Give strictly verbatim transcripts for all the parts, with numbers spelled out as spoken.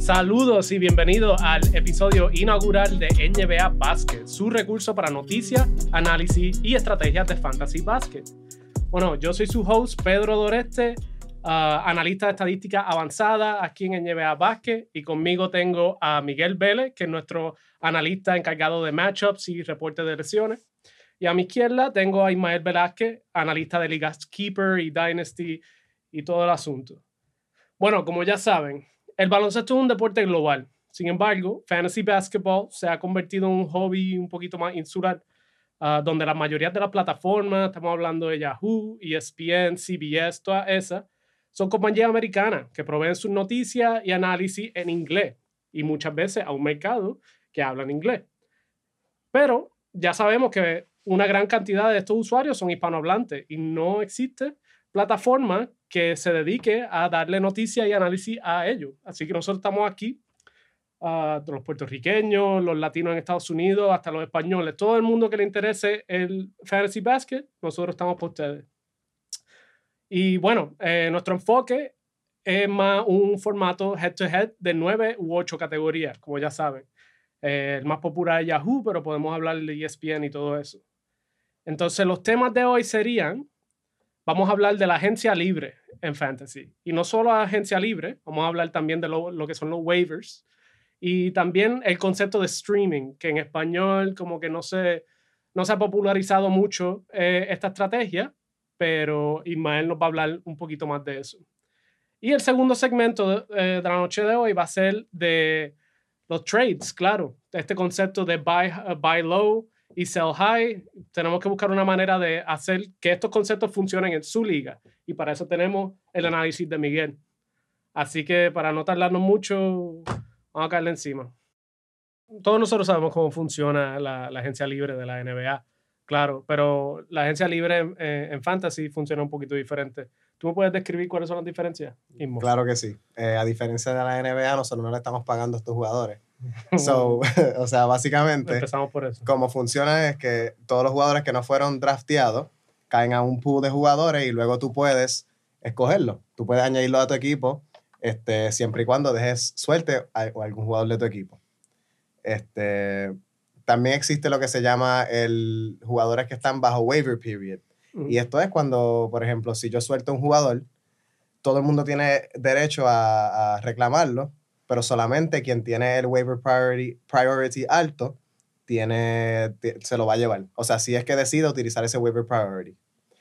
Saludos y bienvenidos al episodio inaugural de N B A Basket, su recurso para noticias, análisis y estrategias de Fantasy Basket. Bueno, yo soy su host, Pedro Doreste, uh, analista de estadística avanzada aquí en N B A Basket, y conmigo tengo a Miguel Vélez, que es nuestro analista encargado de matchups y reportes de lesiones. Y a mi izquierda tengo a Ismael Velázquez, analista de ligas Keeper y Dynasty y todo el asunto. Bueno, como ya saben, el baloncesto es un deporte global. Sin embargo, Fantasy Basketball se ha convertido en un hobby un poquito más insular, uh, donde la mayoría de las plataformas, estamos hablando de Yahoo, E S P N, C B S, todas esas, son compañías americanas que proveen sus noticias y análisis en inglés y muchas veces a un mercado que habla en inglés. Pero ya sabemos que una gran cantidad de estos usuarios son hispanohablantes y no existe plataforma que se dedique a darle noticias y análisis a ellos. Así que nosotros estamos aquí, uh, los puertorriqueños, los latinos en Estados Unidos, hasta los españoles, todo el mundo que le interese el Fantasy Basket, nosotros estamos para ustedes. Y bueno, eh, nuestro enfoque es más un formato head-to-head de nueve u ocho categorías, como ya saben. Eh, el más popular es Yahoo, pero podemos hablar de E S P N y todo eso. Entonces, los temas de hoy serían, vamos a hablar de la agencia libre en Fantasy. Y no solo la agencia libre, vamos a hablar también de lo, lo que son los waivers. Y también el concepto de streaming, que en español como que no se, no se ha popularizado mucho eh, esta estrategia, pero Ismael nos va a hablar un poquito más de eso. Y el segundo segmento de, eh, de la noche de hoy va a ser de los trades, claro. Este concepto de buy, uh, buy low y sell high. Tenemos que buscar una manera de hacer que estos conceptos funcionen en su liga. Y para eso tenemos el análisis de Miguel. Así que para no tardarnos mucho, vamos a caerle encima. Todos nosotros sabemos cómo funciona la, la agencia libre de la N B A, claro, pero la agencia libre en, en, en Fantasy funciona un poquito diferente. ¿Tú me puedes describir cuáles son las diferencias, Ismo? Claro que sí. Eh, a diferencia de la N B A, nosotros no le estamos pagando a estos jugadores. So, o sea, básicamente, empezamos por eso. Cómo funciona es que todos los jugadores que no fueron drafteados caen a un pool de jugadores y luego tú puedes escogerlo. Tú puedes añadirlo a tu equipo este, siempre y cuando dejes suerte a, a algún jugador de tu equipo. Este, también existe lo que se llama el jugadores que están bajo waiver period. Uh-huh. Y esto es cuando, por ejemplo, si yo suelto un jugador, todo el mundo tiene derecho a, a reclamarlo, pero solamente quien tiene el waiver priority, priority alto tiene, se lo va a llevar. O sea, si es que decide utilizar ese waiver priority.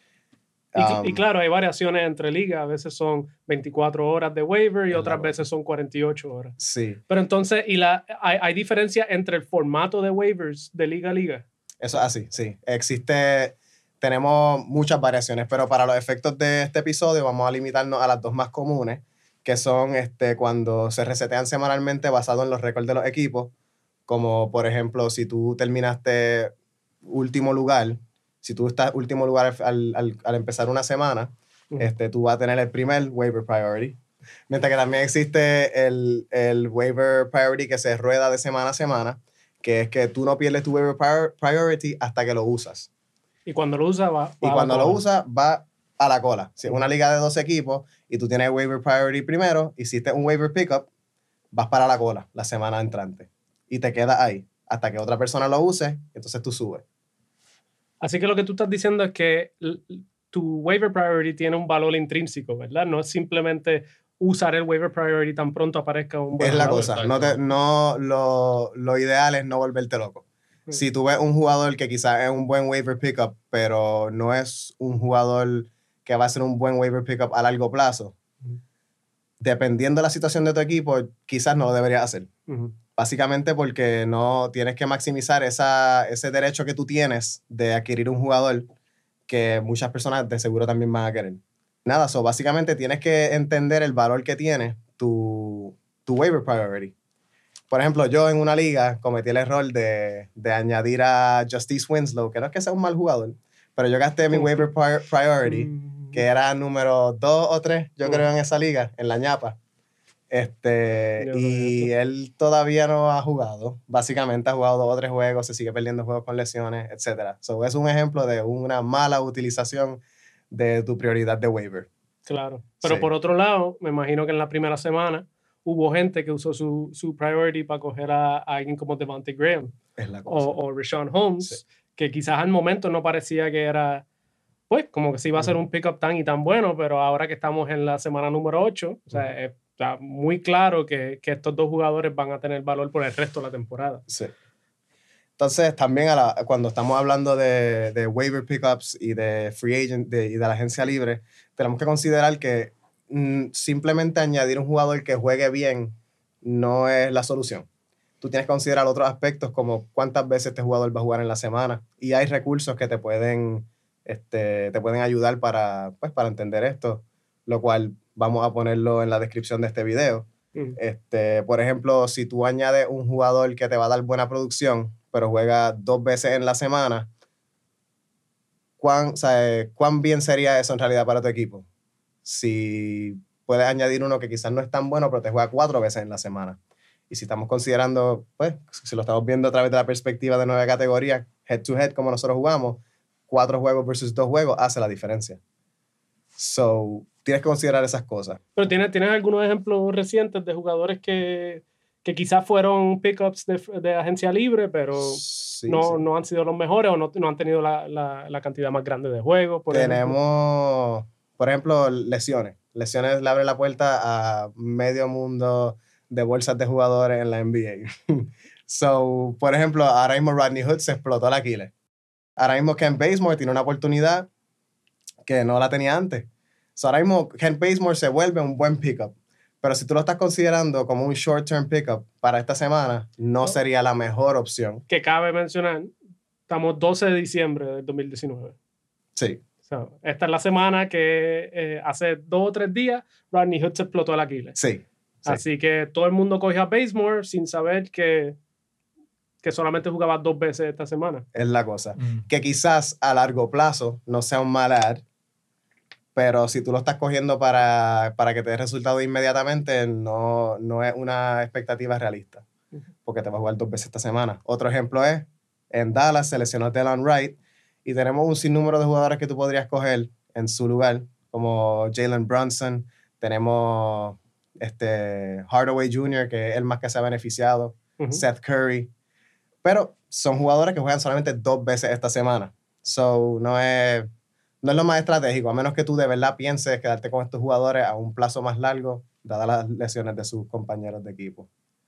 Y, um, y claro, hay variaciones entre ligas. A veces son veinticuatro horas de waiver y otras veces son cuarenta y ocho horas. Sí. Pero entonces, ¿y la, hay, hay diferencia entre el formato de waivers de liga a liga? Eso es así, sí. Existe... Tenemos muchas variaciones, pero para los efectos de este episodio vamos a limitarnos a las dos más comunes, que son este, cuando se resetean semanalmente basado en los récords de los equipos, como por ejemplo, si tú terminaste último lugar, si tú estás último lugar al, al, al empezar una semana, uh-huh. este, tú vas a tener el primer waiver priority, mientras que también existe el, el waiver priority que se rueda de semana a semana, que es que tú no pierdes tu waiver priority hasta que lo usas. Y cuando lo usa, va, va Y cuando a la lo cola. usa, va a la cola. Si es una liga de dos equipos y tú tienes waiver priority primero, hiciste un waiver pickup, vas para la cola la semana entrante. Y te quedas ahí hasta que otra persona lo use, entonces tú subes. Así que lo que tú estás diciendo es que tu waiver priority tiene un valor intrínseco, ¿verdad? No es simplemente usar el waiver priority tan pronto aparezca un buen Es la jugador. cosa. No te, no, lo, lo ideal es no volverte loco. Si tú ves un jugador que quizás es un buen waiver pickup, pero no es un jugador que va a ser un buen waiver pickup a largo plazo, uh-huh. dependiendo de la situación de tu equipo, quizás no lo deberías hacer. Uh-huh. Básicamente porque no tienes que maximizar esa, ese derecho que tú tienes de adquirir un jugador que muchas personas de seguro también van a querer. Nada, so básicamente tienes que entender el valor que tiene tu, tu waiver priority. Por ejemplo, yo en una liga cometí el error de, de añadir a Justice Winslow, que no es que sea un mal jugador, pero yo gasté mi waiver priority, que era número dos o tres, yo uh. creo, en esa liga, en la ñapa. Este, yo y él todavía no ha jugado. Básicamente ha jugado dos o tres juegos, se sigue perdiendo juegos con lesiones, etcétera. So, es un ejemplo de una mala utilización de tu prioridad de waiver. Claro. Pero sí. Por otro lado, me imagino que en la primera semana hubo gente que usó su, su priority para coger a, a alguien como Devontae Graham Es la cosa. o, o Rashawn Holmes, Sí. que quizás al momento no parecía que era, pues, como que sí iba a ser un pick-up tan y tan bueno, pero ahora que estamos en la semana número ocho, o sea, uh-huh. está muy claro que, que estos dos jugadores van a tener valor por el resto de la temporada. Sí. Entonces, también a la, cuando estamos hablando de, de waiver pickups y de free agent de, y de la agencia libre, tenemos que considerar que mm, simplemente añadir un jugador que juegue bien no es la solución. Tú tienes que considerar otros aspectos como cuántas veces este jugador va a jugar en la semana, y hay recursos que te pueden, este, te pueden ayudar para, pues, para entender esto, lo cual vamos a ponerlo en la descripción de este video. Mm. Este, por ejemplo, si tú añades un jugador que te va a dar buena producción, pero juega dos veces en la semana, ¿cuán, o sea, ¿cuán bien sería eso en realidad para tu equipo? Si puedes añadir uno que quizás no es tan bueno, pero te juega cuatro veces en la semana. Y si estamos considerando, pues, si lo estamos viendo a través de la perspectiva de nueve categorías, head to head, como nosotros jugamos, cuatro juegos versus dos juegos hace la diferencia. So, tienes que considerar esas cosas. Pero ¿tienes, ¿tienes algunos ejemplos recientes de jugadores que, que quizás fueron pickups de, de agencia libre, pero sí, no, sí. no han sido los mejores o no, no han tenido la, la, la cantidad más grande de juegos? Por Tenemos, ejemplo? por ejemplo, lesiones. Lesiones le abren la puerta a medio mundo de bolsas de jugadores en la N B A. So, por ejemplo, ahora mismo Rodney Hood se explotó el Aquiles. Ahora mismo Kent Bazemore tiene una oportunidad que no la tenía antes. So, ahora mismo Kent Bazemore se vuelve un buen pickup. Pero si tú lo estás considerando como un short-term pickup para esta semana, no sería la mejor opción. Que cabe mencionar, estamos doce de diciembre del dos mil diecinueve. Sí. So, esta es la semana que eh, hace dos o tres días Rodney Hood se explotó el Aquiles. Sí. Sí. Así que todo el mundo cogió a Bazemore sin saber que, que solamente jugaba dos veces esta semana. Es la cosa. Mm. Que quizás a largo plazo no sea un mal ad, pero si tú lo estás cogiendo para, para que te dé resultado inmediatamente, no, no es una expectativa realista, porque te va a jugar dos veces esta semana. Otro ejemplo es, en Dallas se lesionó Delon Wright, y tenemos un sinnúmero de jugadores que tú podrías coger en su lugar, como Jalen Brunson, tenemos este, Hardaway junior, que es el más que se ha beneficiado, uh-huh. Seth Curry, pero son jugadores que juegan solamente dos veces esta semana. So, no es, no es lo más estratégico, a menos que tú de verdad pienses quedarte con estos jugadores a un plazo más largo, dadas las lesiones de sus compañeros de equipo.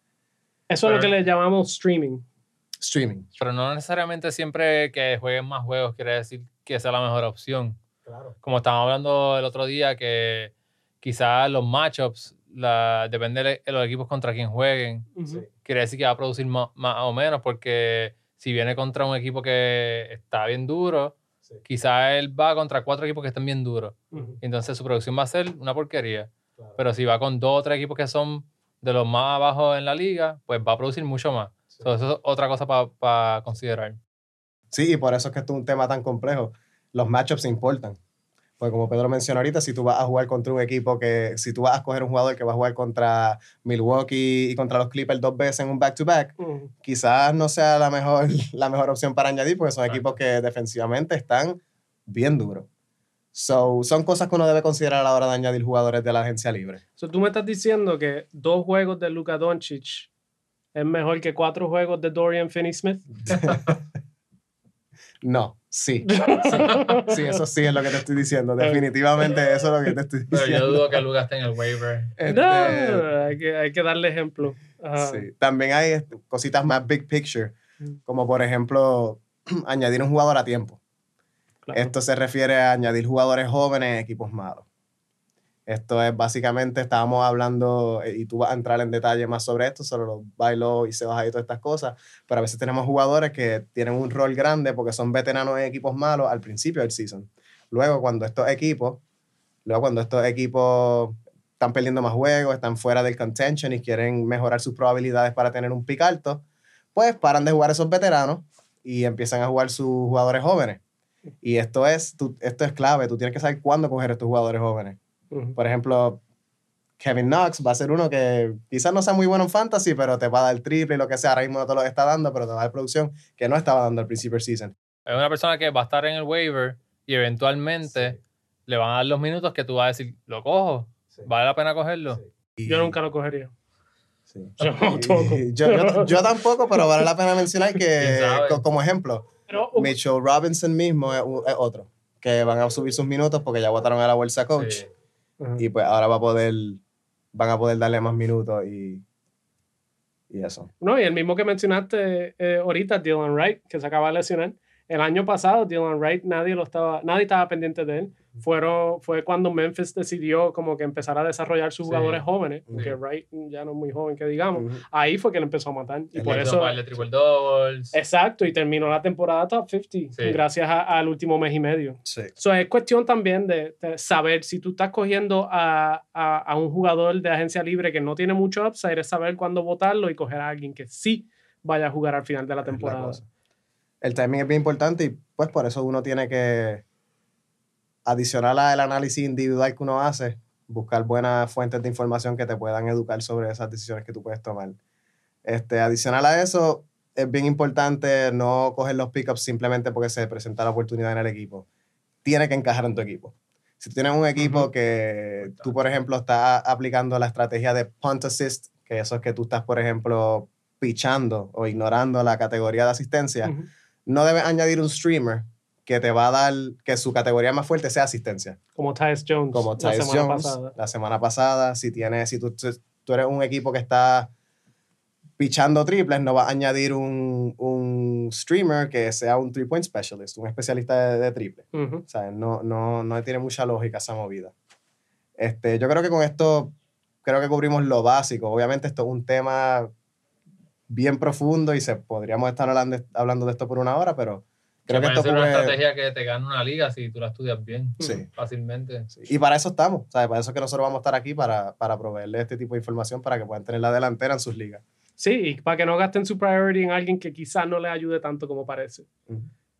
Eso pero, es lo que le llamamos streaming. Streaming. Pero no necesariamente siempre que jueguen más juegos quiere decir que sea la mejor opción. Claro. Como estábamos hablando el otro día, que quizás los matchups, la, depende de los equipos contra quien jueguen, uh-huh. quiere decir que va a producir más, más o menos, porque si viene contra un equipo que está bien duro, sí. quizás él va contra cuatro equipos que están bien duros. Uh-huh. Entonces su producción va a ser una porquería. Claro. Pero si va con dos o tres equipos que son de los más abajo en la liga, pues va a producir mucho más. Sí. Entonces eso es otra cosa para pa considerar. Sí, y por eso es que esto es un tema tan complejo. Los matchups importan. Porque como Pedro mencionó ahorita, si tú vas a jugar contra un equipo que, si tú vas a escoger un jugador que va a jugar contra Milwaukee y contra los Clippers dos veces en un back-to-back, uh-huh. quizás no sea la mejor, la mejor opción para añadir, porque son equipos que defensivamente están bien duros. So, son cosas que uno debe considerar a la hora de añadir jugadores de la agencia libre. So, tú me estás diciendo que dos juegos de Luka Doncic es mejor que cuatro juegos de Dorian Finney-Smith. No, sí, sí. Sí, eso sí es lo que te estoy diciendo. Definitivamente eso es lo que te estoy diciendo. Pero yo dudo que Luka esté en el waiver. Este, no, hay que, hay que darle ejemplo. Ajá. Sí. También hay cositas más big picture, como por ejemplo, añadir un jugador a tiempo. Claro. Esto se refiere a añadir jugadores jóvenes en equipos malos. Esto es básicamente, estábamos hablando, y tú vas a entrar en detalle más sobre esto, sobre los bailos y se baja y todas estas cosas, pero a veces tenemos jugadores que tienen un rol grande porque son veteranos en equipos malos al principio del season. Luego, cuando estos equipos, luego cuando estos equipos están perdiendo más juegos, están fuera del contention y quieren mejorar sus probabilidades para tener un pick alto, pues paran de jugar esos veteranos y empiezan a jugar sus jugadores jóvenes. Y esto es, tú, esto es clave, tú tienes que saber cuándo coger estos jugadores jóvenes. Por ejemplo, Kevin Knox va a ser uno que quizás no sea muy bueno en fantasy, pero te va a dar el triple y lo que sea. Ahora mismo no te lo está dando, pero te va a dar producción que no estaba dando al principio del season. Es una persona que va a estar en el waiver y eventualmente sí. le van a dar los minutos que tú vas a decir, ¿lo cojo? Sí. ¿Vale la pena cogerlo? Sí. Y, yo nunca lo cogería. Sí. Yo tampoco. yo, yo, yo tampoco, pero vale la pena mencionar que, co- como ejemplo, Pero, uh, Mitchell Robinson mismo es, un- es otro, que van a subir sus minutos porque ya votaron a la bolsa coach. Sí. uh, Y pues ahora va a poder, van a poder darle más minutos y, y eso. No, y el mismo que mencionaste eh, ahorita, Dylan Wright, que se acaba de lesionar. El año pasado, Dylan Wright, nadie lo estaba, nadie estaba pendiente de él. Fueron, fue cuando Memphis decidió como que empezar a desarrollar sus Sí. jugadores jóvenes, Sí. porque Wright ya no es muy joven, que digamos. Ujú. Ahí fue que le empezó a matar. Y El por Le eso... hizo un par de triple doubles. Exacto, y terminó la temporada top cincuenta, Sí. gracias a- al último mes y medio. Sí. So, es cuestión también de, de saber si tú estás cogiendo a, a, a un jugador de agencia libre que no tiene mucho upside, es saber cuándo votarlo y coger a alguien que sí vaya a jugar al final de la Es la temporada. cosa. El timing es bien importante y pues por eso uno tiene que, adicional al análisis individual que uno hace, buscar buenas fuentes de información que te puedan educar sobre esas decisiones que tú puedes tomar. Este, adicional a eso, es bien importante no coger los pickups simplemente porque se presenta la oportunidad en el equipo. Tiene que encajar en tu equipo. Si tú tienes un equipo Ujú. que tú, por ejemplo, estás aplicando la estrategia de punt assist, que eso es que tú estás, por ejemplo, pichando o ignorando la categoría de asistencia, Ujú. no debes añadir un streamer que te va a dar, que su categoría más fuerte sea asistencia. Como Tyus Jones Como la Tyus semana Jones, pasada. la semana pasada. Si, tienes, si tú, tú eres un equipo que está pichando triples, no vas a añadir un, un streamer que sea un three-point specialist, un especialista de, de triple. Ujú. O sea, no, no, no tiene mucha lógica esa movida. Este, yo creo que con esto, creo que cubrimos lo básico. Obviamente esto es un tema bien profundo y se, podríamos estar hablando, hablando de esto por una hora, pero creo que que puede esto ser una cubre- estrategia que te gane una liga si tú la estudias bien. Sí. Fácilmente. Sí. Y para eso estamos, ¿sabes? Para eso es que nosotros vamos a estar aquí, para, para proveerles este tipo de información para que puedan tener la delantera en sus ligas. Sí, y para que no gasten su priority en alguien que quizás no les ayude tanto como parece. Ujú.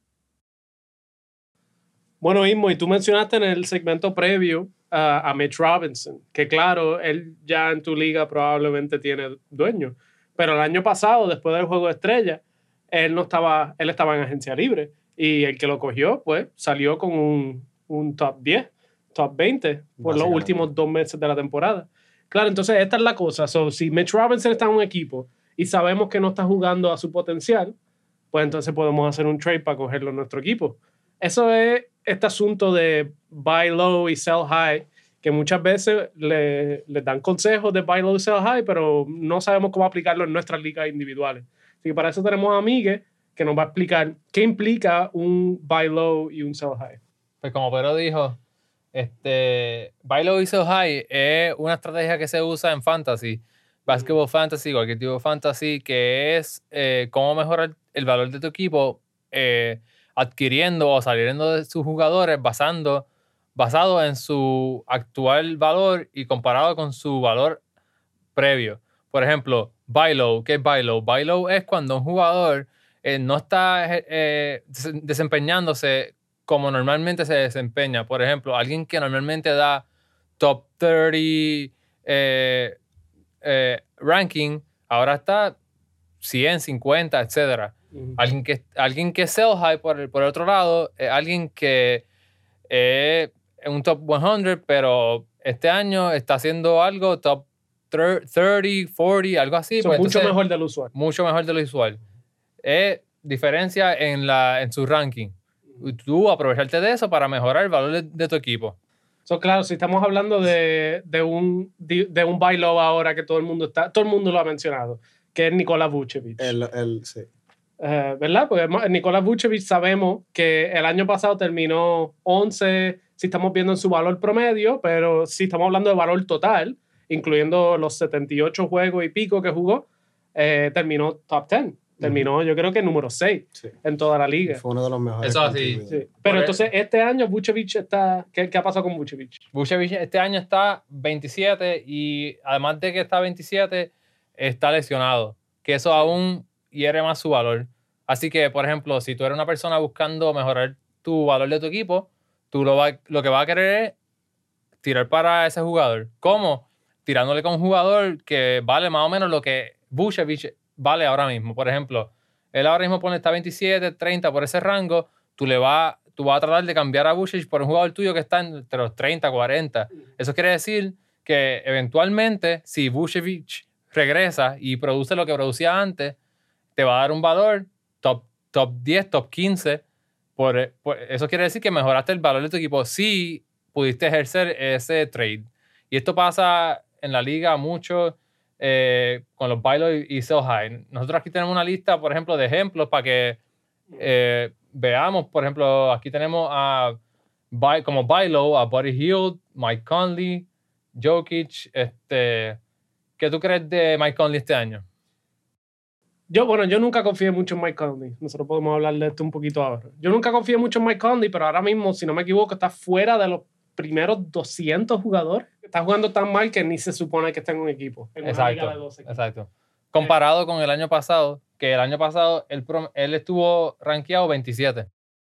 Bueno, Ismo, y tú mencionaste en el segmento previo uh, a Mitch Robinson, que claro, él ya en tu liga probablemente tiene dueño, pero el año pasado, después del Juego de Estrella, él no estaba, él estaba en agencia libre, y el que lo cogió, pues, salió con un, un top diez, top veinte, por los Básicamente. últimos dos meses de la temporada. Claro, entonces esta es la cosa. So, si Mitch Robinson está en un equipo y sabemos que no está jugando a su potencial, pues entonces podemos hacer un trade para cogerlo en nuestro equipo. Eso es este asunto de buy low y sell high, que muchas veces le, le dan consejos de buy low y sell high, pero no sabemos cómo aplicarlo en nuestras ligas individuales. Así que para eso tenemos a Miguel, que nos va a explicar qué implica un buy low y un sell high. Pues como Pedro dijo, este, buy low y sell high es una estrategia que se usa en fantasy, basketball fantasy, cualquier tipo de fantasy, que es eh, cómo mejorar el valor de tu equipo eh, adquiriendo o saliendo de sus jugadores basando, basado en su actual valor y comparado con su valor previo. Por ejemplo, buy low. ¿Qué es buy low? Buy low es cuando un jugador eh, no está eh, desempeñándose como normalmente se desempeña. Por ejemplo, alguien que normalmente da top treinta eh, eh, ranking, ahora está cien, cincuenta, etcétera. Uh-huh. Alguien que, alguien que sell high por el, por el otro lado, eh, alguien que es eh, un top cien, pero este año está haciendo algo top treinta, cuarenta, algo así. So, pues mucho entonces, mejor del usual. Mucho mejor de lo usual. Es diferencia en, la, en su ranking. Y tú aprovecharte de eso para mejorar el valor de, de tu equipo. So, claro, si estamos hablando de, de un, de, de un buy low ahora que todo el mundo está, todo el mundo lo ha mencionado, que es Nikola Vucevic. El, el, sí. Uh, ¿Verdad? Porque Nikola Vucevic sabemos que el año pasado terminó once, si estamos viendo en su valor promedio, pero si estamos hablando de valor total, incluyendo los setenta y ocho juegos y pico que jugó, eh, terminó top diez. Terminó, uh-huh. yo creo que número seis sí. en toda la liga. Fue uno de los mejores. Eso así. Sí. Pero entonces, este año Vucevic está... ¿Qué, qué ha pasado con Vucevic? Vucevic este año está veintisiete y además de que está veintisiete, está lesionado. Que eso aún hiere más su valor. Así que, por ejemplo, si tú eres una persona buscando mejorar tu valor de tu equipo, tú lo, va, lo que vas a querer es tirar para ese jugador. ¿Cómo? Tirándole con un jugador que vale más o menos lo que Vucevic vale ahora mismo. Por ejemplo, él ahora mismo pone está veintisiete, treinta por ese rango, tú le vas, tú vas a tratar de cambiar a Vucevic por un jugador tuyo que está entre los treinta, cuarenta. Eso quiere decir que eventualmente, si Vucevic regresa y produce lo que producía antes, te va a dar un valor top, top diez, top quince. Por, por, eso quiere decir que mejoraste el valor de tu equipo si pudiste ejercer ese trade. Y esto pasa en la liga mucho eh, con los buy low y sell high. Nosotros aquí tenemos una lista, por ejemplo, de ejemplos para que eh, veamos. Por ejemplo, aquí tenemos a buy, como buy low a Buddy Hield, Mike Conley, Jokic. Este, ¿qué tú crees de Mike Conley este año? Yo, bueno, yo nunca confié mucho en Mike Conley. Nosotros podemos hablar de esto un poquito ahora. Yo nunca confié mucho en Mike Conley, pero ahora mismo, si no me equivoco, está fuera de los primeros doscientos jugadores. Está jugando tan mal que ni se supone que está en un equipo. En una liga de doce equipos. Exacto. Comparado con el año pasado, que el año pasado él, él estuvo rankeado veintisiete.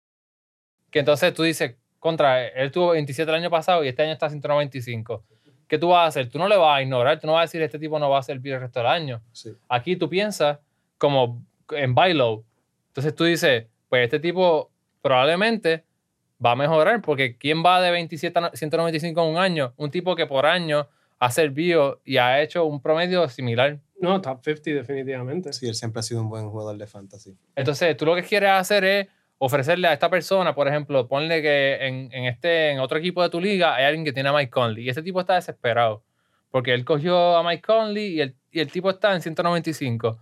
Que entonces tú dices, contra, él tuvo veintisiete el año pasado y este año está ciento noventa y cinco. ¿Qué tú vas a hacer? Tú no le vas a ignorar, tú no vas a decir, este tipo no va a servir el resto del año. Sí. Aquí tú piensas como en buy low. Entonces tú dices, pues este tipo probablemente va a mejorar, porque ¿quién va de veintisiete a ciento noventa y cinco en un año? Un tipo que por año ha servido y ha hecho un promedio similar. No, top cincuenta definitivamente. Sí, él siempre ha sido un buen jugador de fantasy. Entonces tú lo que quieres hacer es ofrecerle a esta persona, por ejemplo, ponle que en, en, este, en otro equipo de tu liga hay alguien que tiene a Mike Conley y ese tipo está desesperado porque él cogió a Mike Conley y el, y el tipo está en ciento noventa y cinco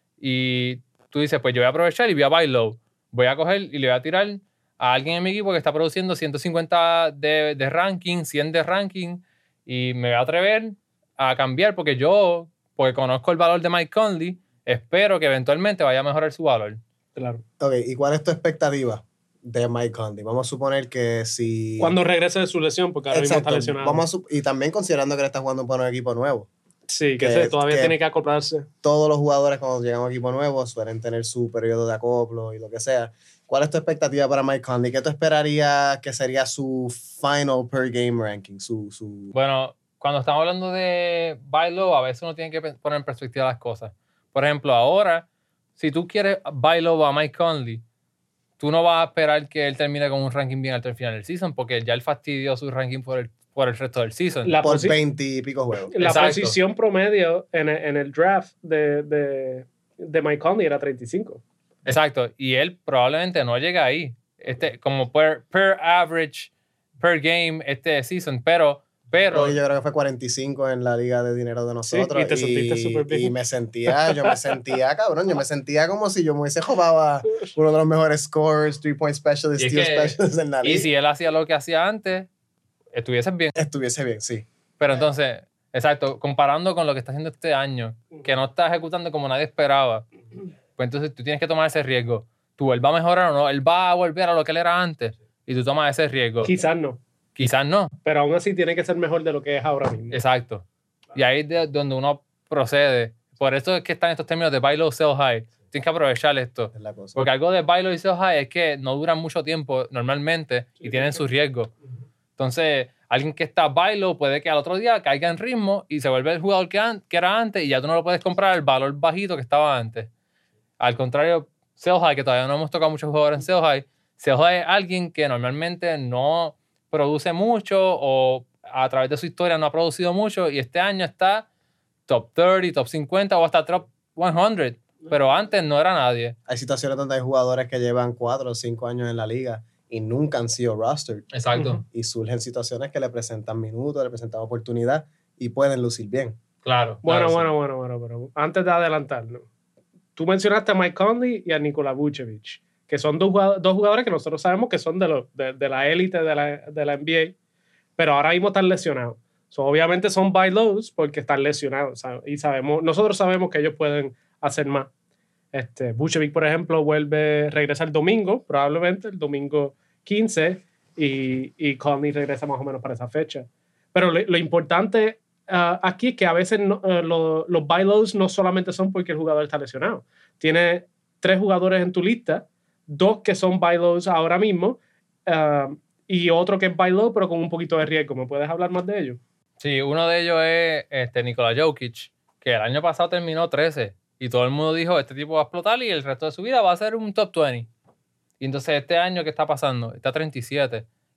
y tú dices, pues yo voy a aprovechar y voy a buy low. Voy a coger y le voy a tirar a alguien en mi equipo que está produciendo ciento cincuenta de, de ranking, cien de ranking y me voy a atrever a cambiar porque yo, porque conozco el valor de Mike Conley, espero que eventualmente vaya a mejorar su valor. Claro. Ok, ¿y cuál es tu expectativa de Mike Conley? Vamos a suponer que si... Cuando regrese de su lesión, porque ahora Exacto. mismo está lesionado. Vamos a su... Y también considerando que él está jugando para un equipo nuevo. Sí, que, que se, todavía que tiene que acoplarse. Todos los jugadores cuando llegan a un equipo nuevo suelen tener su periodo de acoplo y lo que sea. ¿Cuál es tu expectativa para Mike Conley? ¿Qué tú esperarías que sería su final per game ranking? Su, su... Bueno, cuando estamos hablando de buy low, a veces uno tiene que poner en perspectiva las cosas. Por ejemplo, ahora, si tú quieres buy low a Mike Conley, tú no vas a esperar que él termine con un ranking bien alto al final del season, porque ya él fastidió su ranking por el, por el resto del season. La por veinte y pico juegos. La Exacto. posición promedio en el, en el draft de, de, de Mike Conley era treinta y cinco. Exacto, y él probablemente no llega ahí, este, como per, per average, per game este season, pero... pero yo creo que fue cuarenta y cinco en la liga de dinero de nosotros. Sí, y te sentiste súper bien. Y me sentía, yo me sentía, cabrón, yo me sentía como si yo me hubiese jugado uno de los mejores scorers, three-point specialist, steal specialist en la liga. Y si él hacía lo que hacía antes, estuviese bien. Estuviese bien, sí. Pero entonces, exacto, comparando con lo que está haciendo este año, que no está ejecutando como nadie esperaba, pues entonces tú tienes que tomar ese riesgo. ¿Tú, él va a mejorar o no? ¿Él va a volver a lo que él era antes? Y tú tomas ese riesgo. Quizás no. Quizás no. Pero aún así tiene que ser mejor de lo que es ahora mismo. Exacto. Y ahí es de donde uno procede. Por eso es que están estos términos de buy low, sell high. Tienes que aprovechar esto. Es la cosa. Porque algo de buy low y sell high es que no duran mucho tiempo normalmente y sí, tienen su riesgo. Entonces, alguien que está buy low puede que al otro día caiga en ritmo y se vuelve el jugador que, an- que era antes y ya tú no lo puedes comprar al valor bajito que estaba antes. Al contrario, sell high, que todavía no hemos tocado muchos jugadores en sell high, sell high es alguien que normalmente no produce mucho o a través de su historia no ha producido mucho y este año está top treinta, top cincuenta o hasta top cien, pero antes no era nadie. Hay situaciones donde hay jugadores que llevan cuatro o cinco años en la liga y nunca han sido rostered. Exacto. Uh-huh. Y surgen situaciones que le presentan minutos, le presentan oportunidad y pueden lucir bien. Claro. Bueno, claro, bueno, sí. bueno, bueno, pero antes de adelantarnos, tú mencionaste a Mike Conley y a Nikola Vucevic, que son dos jugadores, dos jugadores que nosotros sabemos que son de, lo, de, de la élite de la, de la N B A, pero ahora mismo están lesionados. So, obviamente son buy lows porque están lesionados, ¿sabes? Y sabemos, nosotros sabemos que ellos pueden hacer más. Este, Vucevic, por ejemplo, vuelve, regresa el domingo, probablemente el domingo quince, y, y Conley regresa más o menos para esa fecha. Pero lo, lo importante uh, aquí es que a veces no, uh, lo, los buy lows no solamente son porque el jugador está lesionado. Tiene tres jugadores en tu lista, dos que son buy lows ahora mismo, uh, y otro que es buy low, pero con un poquito de riesgo. ¿Me puedes hablar más de ellos? Sí, uno de ellos es este, Nikola Jokic, que el año pasado terminó trece. Y todo el mundo dijo, este tipo va a explotar y el resto de su vida va a ser un top veinte. Y entonces este año, ¿qué está pasando? Está treinta y siete.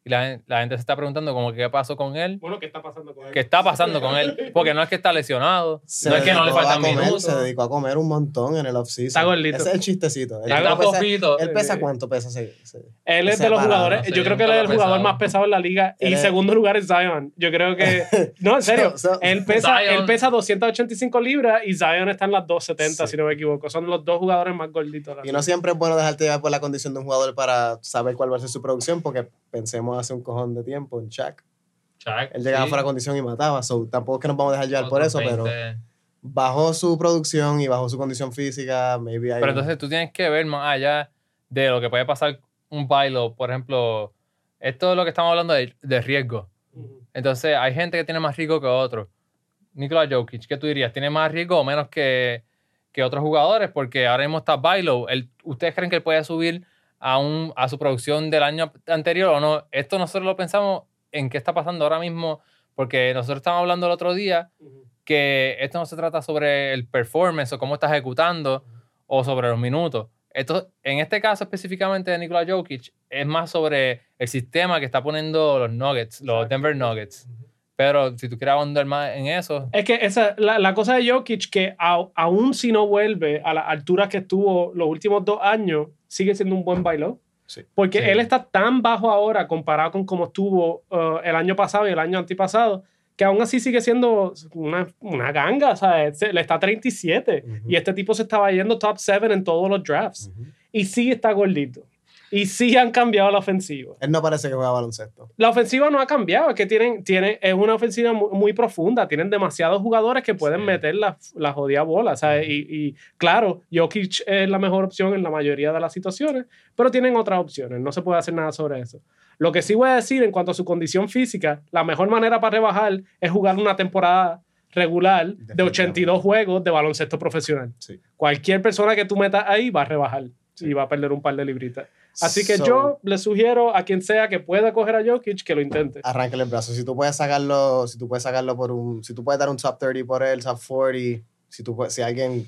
y la, la gente se está preguntando como que qué pasó con él. Bueno, ¿qué está pasando con él? ¿Qué está pasando con él? Porque no es que está lesionado, Se no es que no le dedicó a faltan comer, minutos. Se dedicó a comer un montón en el off-season. Está gordito. Ese es el chistecito. Él, Está pesa, gordito. ¿Él pesa cuánto pesa? Ese, ese, Él es ese de los aparato? jugadores, no sé, yo creo yo que él nunca es el lo he jugador pesado. más pesado en la liga Él y es- segundo lugar es Zion. Yo creo que, no, en serio, So- so- él, pesa, Zion- él pesa doscientas ochenta y cinco libras y Zion está en las doscientas setenta, Sí. si no me equivoco. Son los dos jugadores más gorditos de la Y liga. no siempre es bueno dejarte llevar por la condición de un jugador para saber cuál va a ser su producción, porque pensemos hace un cojón de tiempo en Shaq. Shaq, Él llegaba sí. fuera de condición y mataba. So, tampoco es que nos vamos a dejar llevar por Otros eso, pero veinte. bajó su producción y bajó su condición física. Maybe hay Pero un- entonces tú tienes que ver más allá de lo que puede pasar un bailo. Por ejemplo, esto es lo que estamos hablando de, de riesgo. Ujú. Entonces, hay gente que tiene más riesgo que otros. Nikola Jokic, ¿qué tú dirías? ¿Tiene más riesgo o menos que, que otros jugadores? Porque ahora mismo está Bailo. Él- ¿Ustedes creen que él puede subir a, un, a su producción del año anterior o no? Esto nosotros lo pensamos en qué está pasando ahora mismo, porque nosotros estábamos hablando el otro día Ujú. que esto no se trata sobre el performance o cómo está ejecutando o sobre los minutos. Esto, en este caso específicamente de Nikola Jokic, es más sobre el sistema que está poniendo los Nuggets, los Exacto. Denver Nuggets. Pero si tú quieres ahondar más en eso, Es que esa, la, la cosa de Jokic, que a- aún si no vuelve a las alturas que estuvo los últimos dos años, sigue siendo un buen bailo. Sí. Porque Sí. él está tan bajo ahora comparado con cómo estuvo uh, el año pasado y el año antipasado, que aún así sigue siendo una, una ganga, ¿sabes? Se- Le está treinta y siete. Ujú. Y este tipo se estaba yendo top siete en todos los drafts. Ujú. Y sí está gordito. Y sí han cambiado la ofensiva. Él no parece que juega baloncesto. La ofensiva no ha cambiado, es que tienen, tienen, es una ofensiva muy, muy profunda, tienen demasiados jugadores que pueden Sí. meter la, la jodida bola, ¿sabes? Y, y claro, Jokic es la mejor opción en la mayoría de las situaciones, pero tienen otras opciones, no se puede hacer nada sobre eso. Lo que sí voy a decir en cuanto a su condición física, la mejor manera para rebajar es jugar una temporada regular de ochenta y dos juegos de baloncesto profesional. Sí. Cualquier persona que tú metas ahí va a rebajar y va a perder un par de libritas. Así que So, yo le sugiero a quien sea que pueda coger a Jokic que lo intente. Arráncale el brazo. Si tú puedes sacarlo, si tú puedes sacarlo por un, si tú puedes dar un top treinta por él, top cuarenta, si tú puedes, si alguien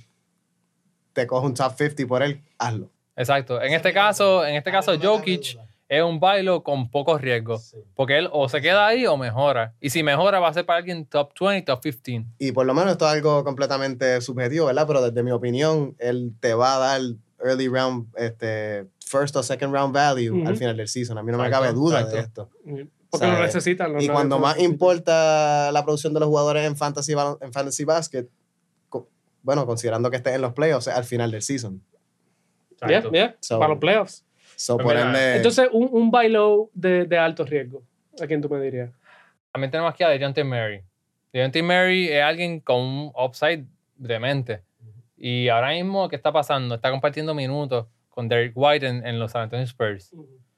te coge un top cincuenta por él, hazlo. exacto. En este caso, en este caso Jokic es un bailo con pocos riesgos. Porque él o se queda ahí o mejora. Y si mejora va a ser para alguien top veinte, top quince. Y por lo menos esto es algo completamente subjetivo, ¿verdad? Pero desde mi opinión, él te va a dar early round, este, first o second round value Ujú. al final del season. A mí no me Exacto, cabe duda exacto. de esto. Porque O sea, lo necesitan. los Y Nuggets cuando lo más necesitan. importa la producción de los jugadores en fantasy, bal- en fantasy basket, co- bueno, considerando que esté en los playoffs, es al final del season. Yeah, Exacto. yeah, So- para los playoffs. So, Pues por mira, ende, Entonces, un, un buy low de, de alto riesgo. ¿A quién tú me dirías? También tenemos aquí a DeJounte Murray. DeJounte Murray es alguien con un upside demente. Y ahora mismo, ¿qué está pasando? Está compartiendo minutos con Derek White en, en los San Antonio Spurs.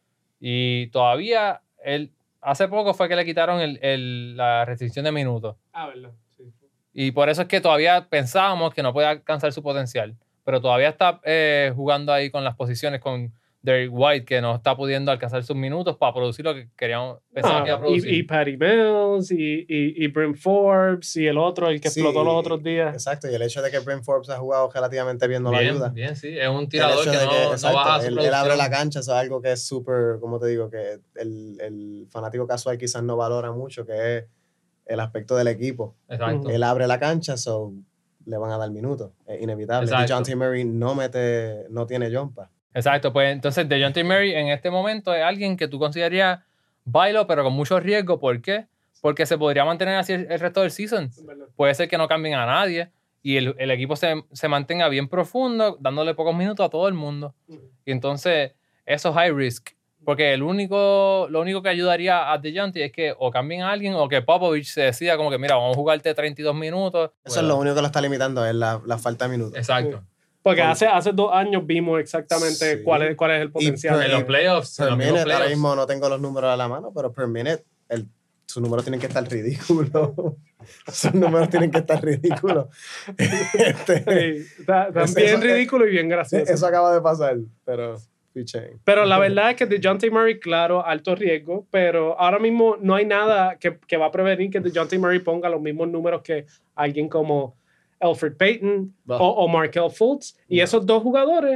Y todavía, él, hace poco fue que le quitaron el, el- la restricción de minutos. Ah, verdad. Sí. Y por eso es que todavía pensábamos que no podía alcanzar su potencial. Pero todavía está eh, jugando ahí con las posiciones con Derek White, que no está pudiendo alcanzar sus minutos para producir lo que queríamos pensar Ah, que iba a producir. y, y Patty Mills, y, y, y Brim Forbes, y el otro, el que sí, explotó los otros días. Exacto, y el hecho de que Bryn Forbes ha jugado relativamente bien no lo bien, ayuda. bien, sí. Es un El tirador hecho que, de no, que, no exacto, baja su él, él producción. abre la cancha, eso es algo que es súper, como te digo, que el, el fanático casual quizás no valora mucho, que es el aspecto del equipo. Exacto. Él abre la cancha, so le van a dar minutos, es inevitable. Exacto. DeJounte Murray no mete, no tiene jumpa. Exacto, pues entonces DeJounte Murray en este momento es alguien que tú considerarías bailo, pero con mucho riesgo. ¿Por qué? Porque se podría mantener así el, el resto del season. Puede ser que no cambien a nadie y el, el equipo se, se mantenga bien profundo, dándole pocos minutos a todo el mundo. Y entonces, eso es high risk. Porque el único, lo único que ayudaría a DeJounte es que o cambien a alguien o que Popovich se decida como que, mira, vamos a jugarte treinta y dos minutos. Eso es lo único que lo está limitando, es la, la falta de minutos. Exacto. Porque Por- hace, hace dos años vimos exactamente Sí. cuál, es, cuál es el potencial. per- En los playoffs, en Per los mismos minute, ahora playoffs. mismo no tengo los números a la mano, pero per minute, el, sus números tienen que estar ridículos. Sus números tienen que estar ridículos. Este, Sí, está, está Eso- bien eso- ridículo y bien gracioso. eso acaba de pasar, pero piché. Pero la verdad es que DeJounte Murray, claro, alto riesgo, pero ahora mismo no hay nada que, que va a prevenir que DeJounte Murray ponga los mismos números que alguien como Elfrid Payton No. o, o Markelle Fultz. Y No. esos dos jugadores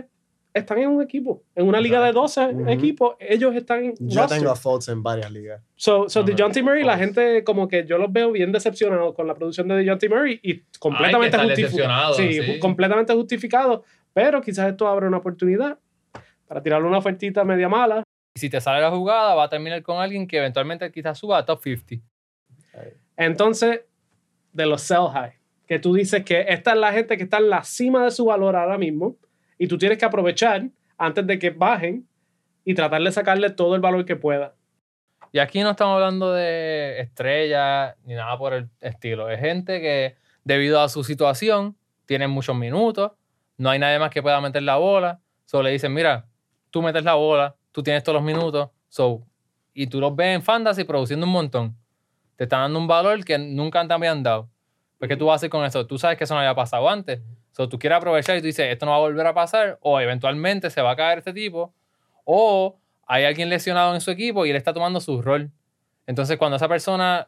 están en un equipo. En una liga de doce uh-huh. equipos, ellos están en Yo roster. tengo a Fultz en varias ligas. So, so No, DeJounte Murray, la Fultz. gente como que yo los veo bien decepcionados con la producción de DeJounte Murray y completamente Ay, que está justificado. Sí, decepcionado, sí. completamente justificado. Pero quizás esto abre una oportunidad para tirarle una ofertita media mala. Y si te sale la jugada, va a terminar con alguien que eventualmente quizás suba a top cincuenta. Entonces, de los sell high, que tú dices que esta es la gente que está en la cima de su valor ahora mismo y tú tienes que aprovechar antes de que bajen y tratar de sacarle todo el valor que pueda. Y aquí no estamos hablando de estrellas ni nada por el estilo. Es gente que, debido a su situación, tienen muchos minutos, no hay nadie más que pueda meter la bola. Solo le dicen, mira, tú metes la bola, tú tienes todos los minutos, so, y tú los ves en fantasy produciendo un montón. Te están dando un valor que nunca te habían dado. Pues, ¿qué tú vas a hacer con eso? Tú sabes que eso no había pasado antes. So, tú quieres aprovechar y tú dices, esto no va a volver a pasar, o eventualmente se va a caer este tipo, o hay alguien lesionado en su equipo y él está tomando su rol. Entonces, cuando esa persona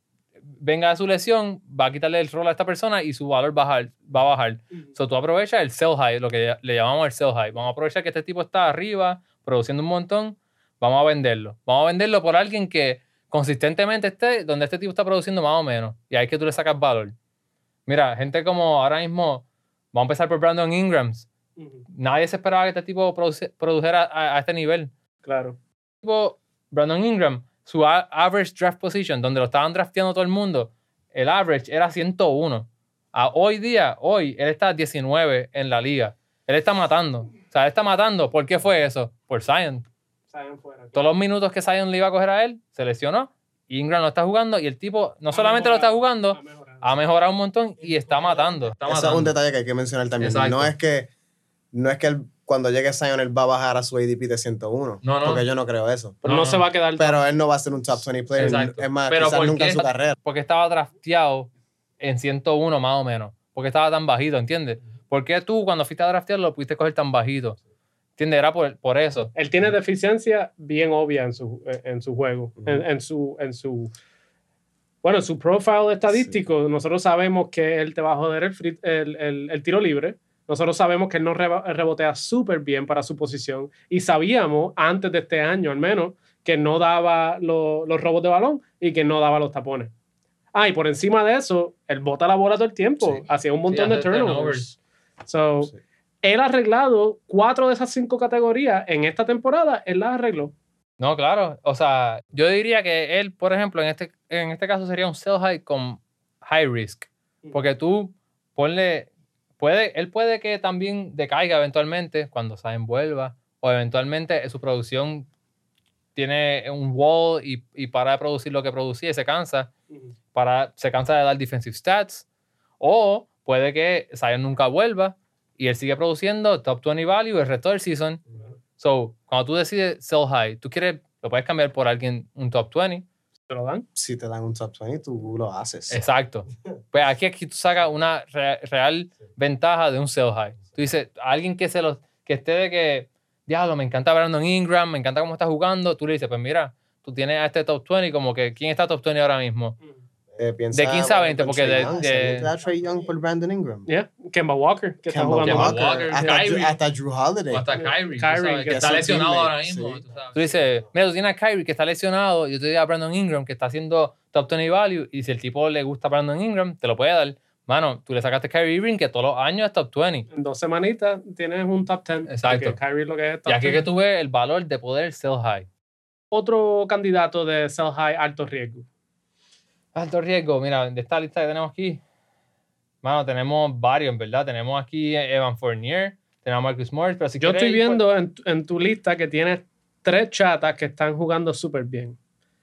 venga de su lesión, va a quitarle el rol a esta persona y su valor bajar, va a bajar. Uh-huh. So, tú aprovechas el sell high, lo que le llamamos el sell high. Vamos a aprovechar que este tipo está arriba, produciendo un montón, vamos a venderlo. Vamos a venderlo por alguien que consistentemente esté donde este tipo está produciendo más o menos. Y ahí es que tú le sacas valor. Mira, gente como ahora mismo, vamos a empezar por Brandon Ingram. Uh-huh. Nadie se esperaba que este tipo produce, produjera a, a este nivel. Claro. Tipo, Brandon Ingram, su a- average draft position, donde lo estaban drafteando todo el mundo, el average era ciento uno. A hoy día, hoy, él está diecinueve en la liga. Él está matando. O sea, él está matando. ¿Por qué fue eso? Por Zion. Zion fuera, claro. Todos los minutos que Zion le iba a coger a él, se lesionó. Ingram lo está jugando y el tipo no solamente lo está jugando, ha mejorado un montón y está matando. Está Eso matando. es un detalle que hay que mencionar también. Exacto. No es que, no es que él, cuando llegue Zion él va a bajar a su A D P de ciento uno. No, no. Porque yo no creo eso. Pero No, no, no. se va a quedar. Pero él no va a ser un top veinte player. Exacto. Es más, Pero quizás ¿por nunca qué? en su carrera. Porque estaba drafteado en ciento uno más o menos. Porque estaba tan bajito, ¿entiendes? ¿Por qué tú cuando fuiste a draftear lo pudiste coger tan bajito? ¿Entiendes? Era por, por eso. Él tiene deficiencia bien obvia en su, en su juego, Uh-huh. en, en su, en su, bueno, en su profile estadístico. Sí. Nosotros sabemos que él te va a joder el, free, el, el, el tiro libre. Nosotros sabemos que él no rebotea súper bien para su posición. Y sabíamos, antes de este año al menos, que no daba lo, los robos de balón y que no daba los tapones. Ah, y por encima de eso, él bota la bola todo el tiempo. Sí. Hacía un montón sí, de turnovers. So, sí. Él ha arreglado cuatro de esas cinco categorías en esta temporada. Él las arregló. No, claro. O sea, yo diría que él, por ejemplo, en este, en este caso sería un sell high con high risk. Porque tú ponle... Puede, él puede que también decaiga eventualmente cuando Zion vuelva, o eventualmente su producción tiene un wall y, y para de producir lo que producía y se cansa, uh-huh. para, se cansa de dar defensive stats, o puede que Zion nunca vuelva y él sigue produciendo top veinte value el resto del season. Uh-huh. So, cuando tú decides sell high, tú quieres, lo puedes cambiar por alguien, un top veinte. ¿Te lo dan? Si te dan un top veinte, tú lo haces. Exacto. Pues aquí, aquí tú sacas una re, real ventaja de un sell high. Tú dices, a alguien que, se lo, que esté de que, diablo, me encanta Brandon Ingram, me encanta cómo está jugando, tú le dices, pues mira, tú tienes a este top veinte, como que, ¿quién está top veinte ahora mismo? Eh, piensa, de quince a veinte, porque de... Young, de, de da Trae Young por Brandon Ingram. Yeah, Kemba Walker, que Kemba está jugando. Walker, Walker, hasta, Kyrie. hasta Drew Holiday. O hasta Kyrie, Kyrie sabes, que que está lesionado teammate, ahora mismo. sí. Tú, sabes. Tú dices, mira, tú tienes a Kyrie que está lesionado, yo te digo a Brandon Ingram que está haciendo top veinte value, y si el tipo le gusta a Brandon Ingram, te lo puede dar. Mano, tú le sacaste a Kyrie Irving, que todos los años es top veinte. En dos semanitas tienes un top diez. Exacto. Kyrie lo que es top y aquí diez. es que tú ves el valor de poder sell high. Otro candidato de sell high alto riesgo. Alto riesgo, mira, de esta lista que tenemos aquí, mano, tenemos varios, en verdad. Tenemos aquí Evan Fournier, tenemos a Marcus Morris, pero si Yo estoy ir, viendo en, en tu lista que tienes tres chatas que están jugando súper bien.